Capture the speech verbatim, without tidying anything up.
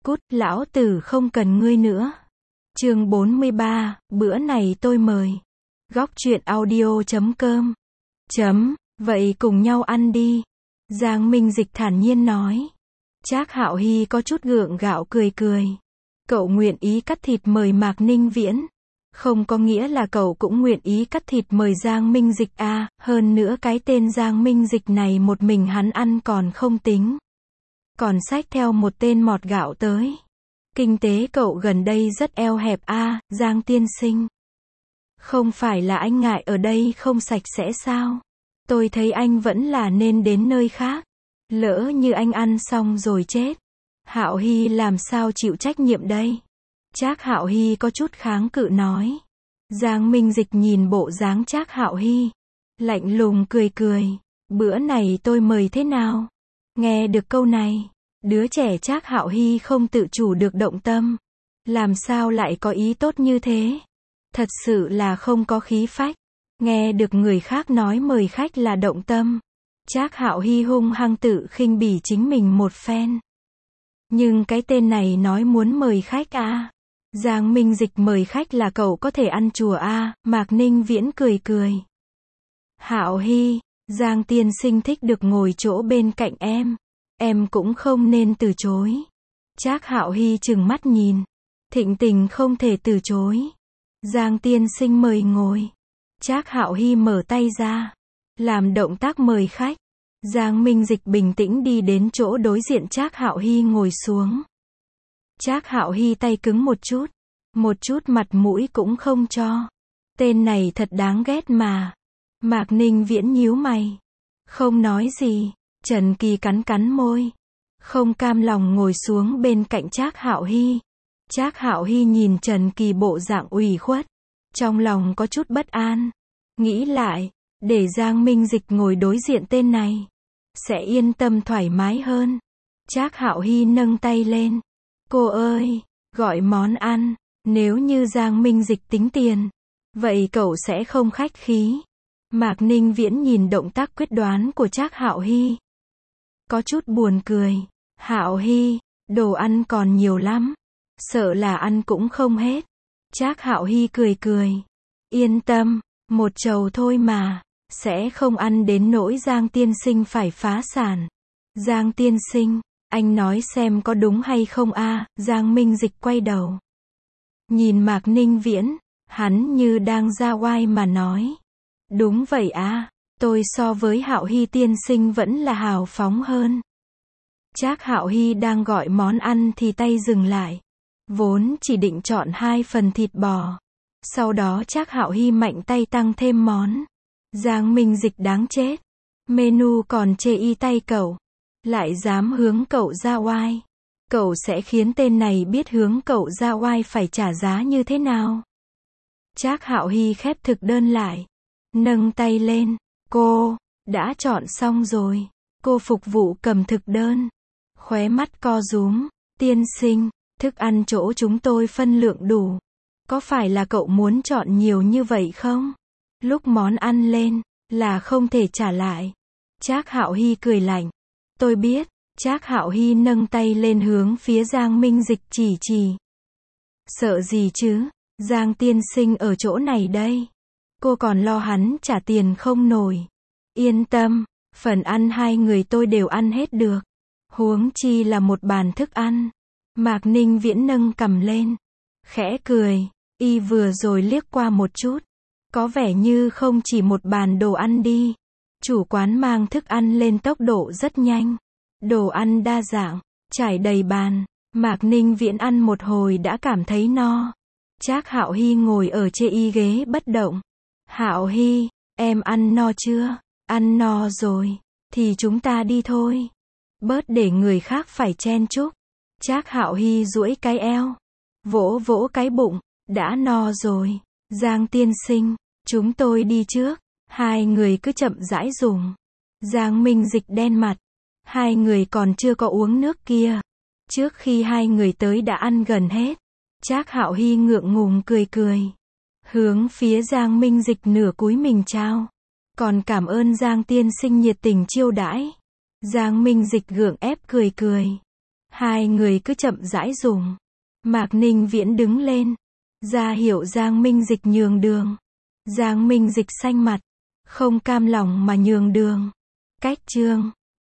Cút, lão tử không cần ngươi nữa. Chương bốn mươi ba, bữa này tôi mời. Góc truyện audio chấm com. Chấm, vậy cùng nhau ăn đi. Giang Minh Dịch thản nhiên nói. Trác Hạo Hy có chút gượng gạo cười cười. Cậu nguyện ý cắt thịt mời Mạc Ninh Viễn. Không có nghĩa là cậu cũng nguyện ý cắt thịt mời Giang Minh Dịch à, hơn nữa cái tên Giang Minh Dịch này một mình hắn ăn còn không tính. Còn xách theo một tên mọt gạo tới. Kinh tế cậu gần đây rất eo hẹp a, à, Giang tiên sinh. Không phải là anh ngại ở đây không sạch sẽ sao? Tôi thấy anh vẫn là nên đến nơi khác. Lỡ như anh ăn xong rồi chết. Hạo Hy làm sao chịu trách nhiệm đây? Trác Hạo Hy có chút kháng cự nói. Giang Minh Dịch nhìn bộ dáng Trác Hạo Hy. Lạnh lùng cười cười. Bữa này tôi mời thế nào? Nghe được câu này. Đứa trẻ Trác Hạo Hy không tự chủ được động tâm. Làm sao lại có ý tốt như thế? Thật sự là không có khí phách. Nghe được người khác nói mời khách là động tâm. Trác Hạo Hy hung hăng tự khinh bỉ chính mình một phen. Nhưng cái tên này nói muốn mời khách à? Giang Minh Dịch mời khách là cậu có thể ăn chùa à? Mạc Ninh Viễn cười cười. Hạo Hy, Giang tiên sinh thích được ngồi chỗ bên cạnh em. Em cũng không nên từ chối. Trác Hạo Hy trừng mắt nhìn. Thịnh tình không thể từ chối. Giang tiên sinh mời ngồi. Trác Hạo Hy mở tay ra. Làm động tác mời khách. Giang Minh Dịch bình tĩnh đi đến chỗ đối diện Trác Hạo Hy ngồi xuống. Trác Hạo Hy tay cứng một chút. Một chút mặt mũi cũng không cho. Tên này thật đáng ghét mà. Mạc Ninh Viễn nhíu mày. Không nói gì. Trần Kỳ cắn cắn môi. Không cam lòng ngồi xuống bên cạnh Trác Hạo Hy. Trác Hạo Hy nhìn Trần Kỳ bộ dạng ủy khuất. Trong lòng có chút bất an. Nghĩ lại. Để Giang Minh Dịch ngồi đối diện tên này. Sẽ yên tâm thoải mái hơn. Trác Hạo Hy nâng tay lên. Cô ơi, gọi món ăn. Nếu như Giang Minh Dịch tính tiền. Vậy cậu sẽ không khách khí. Mạc Ninh Viễn nhìn động tác quyết đoán của Trác Hạo Hy. Có chút buồn cười. Hạo Hy, đồ ăn còn nhiều lắm. Sợ là ăn cũng không hết. Trác Hạo Hy cười cười. Yên tâm, một chầu thôi mà. Sẽ không ăn đến nỗi Giang tiên sinh phải phá sản. Giang tiên sinh, anh nói xem có đúng hay không a? À? Giang Minh Dịch quay đầu. Nhìn Mạc Ninh Viễn, hắn như đang ra oai mà nói. Đúng vậy a, à, tôi so với Hạo Hy tiên sinh vẫn là hào phóng hơn. Trác Hạo Hy đang gọi món ăn thì tay dừng lại. Vốn chỉ định chọn hai phần thịt bò. Sau đó Trác Hạo Hy mạnh tay tăng thêm món. Giang Minh Dịch đáng chết. Menu còn chê y tay cậu. Lại dám hướng cậu ra oai. Cậu sẽ khiến tên này biết hướng cậu ra oai phải trả giá như thế nào. Trác Hạo Hy khép thực đơn lại. Nâng tay lên. Cô, đã chọn xong rồi. Cô phục vụ cầm thực đơn. Khóe mắt co rúm. Tiên sinh, thức ăn chỗ chúng tôi phân lượng đủ. Có phải là cậu muốn chọn nhiều như vậy không? Lúc món ăn lên, là không thể trả lại. Trác Hạo Hy cười lạnh. Tôi biết. Trác Hạo Hy nâng tay lên hướng phía Giang Minh Dịch chỉ chỉ. Sợ gì chứ? Giang tiên sinh ở chỗ này đây. Cô còn lo hắn trả tiền không nổi. Yên tâm, phần ăn hai người tôi đều ăn hết được. Huống chi là một bàn thức ăn. Mạc Ninh Viễn nâng cằm lên. Khẽ cười. Y vừa rồi liếc qua một chút. Có vẻ như không chỉ một bàn đồ ăn đi. Chủ quán mang thức ăn lên tốc độ rất nhanh. Đồ ăn đa dạng, trải đầy bàn. Mạc Ninh Viễn ăn một hồi đã cảm thấy no. Trác Hạo Hy ngồi ở trên y ghế bất động. Hạo Hy, em ăn no chưa? Ăn no rồi. Thì chúng ta đi thôi. Bớt để người khác phải chen chúc. Trác Hạo Hy duỗi cái eo. Vỗ vỗ cái bụng. Đã no rồi. Giang tiên sinh, chúng tôi đi trước. Hai người cứ chậm rãi dùng. Giang Minh Dịch đen mặt. Hai người còn chưa có uống nước kia. Trước khi hai người tới đã ăn gần hết. Trác Hạo Hy ngượng ngùng cười cười. Hướng phía Giang Minh Dịch nửa cúi mình chào. Còn cảm ơn Giang tiên sinh nhiệt tình chiêu đãi. Giang Minh Dịch gượng ép cười cười. Hai người cứ chậm rãi dùng. Mạc Ninh Viễn đứng lên, ra hiệu Giang Minh Dịch nhường đường. Giang Minh Dịch xanh mặt, không cam lòng mà nhường đường. Cách chương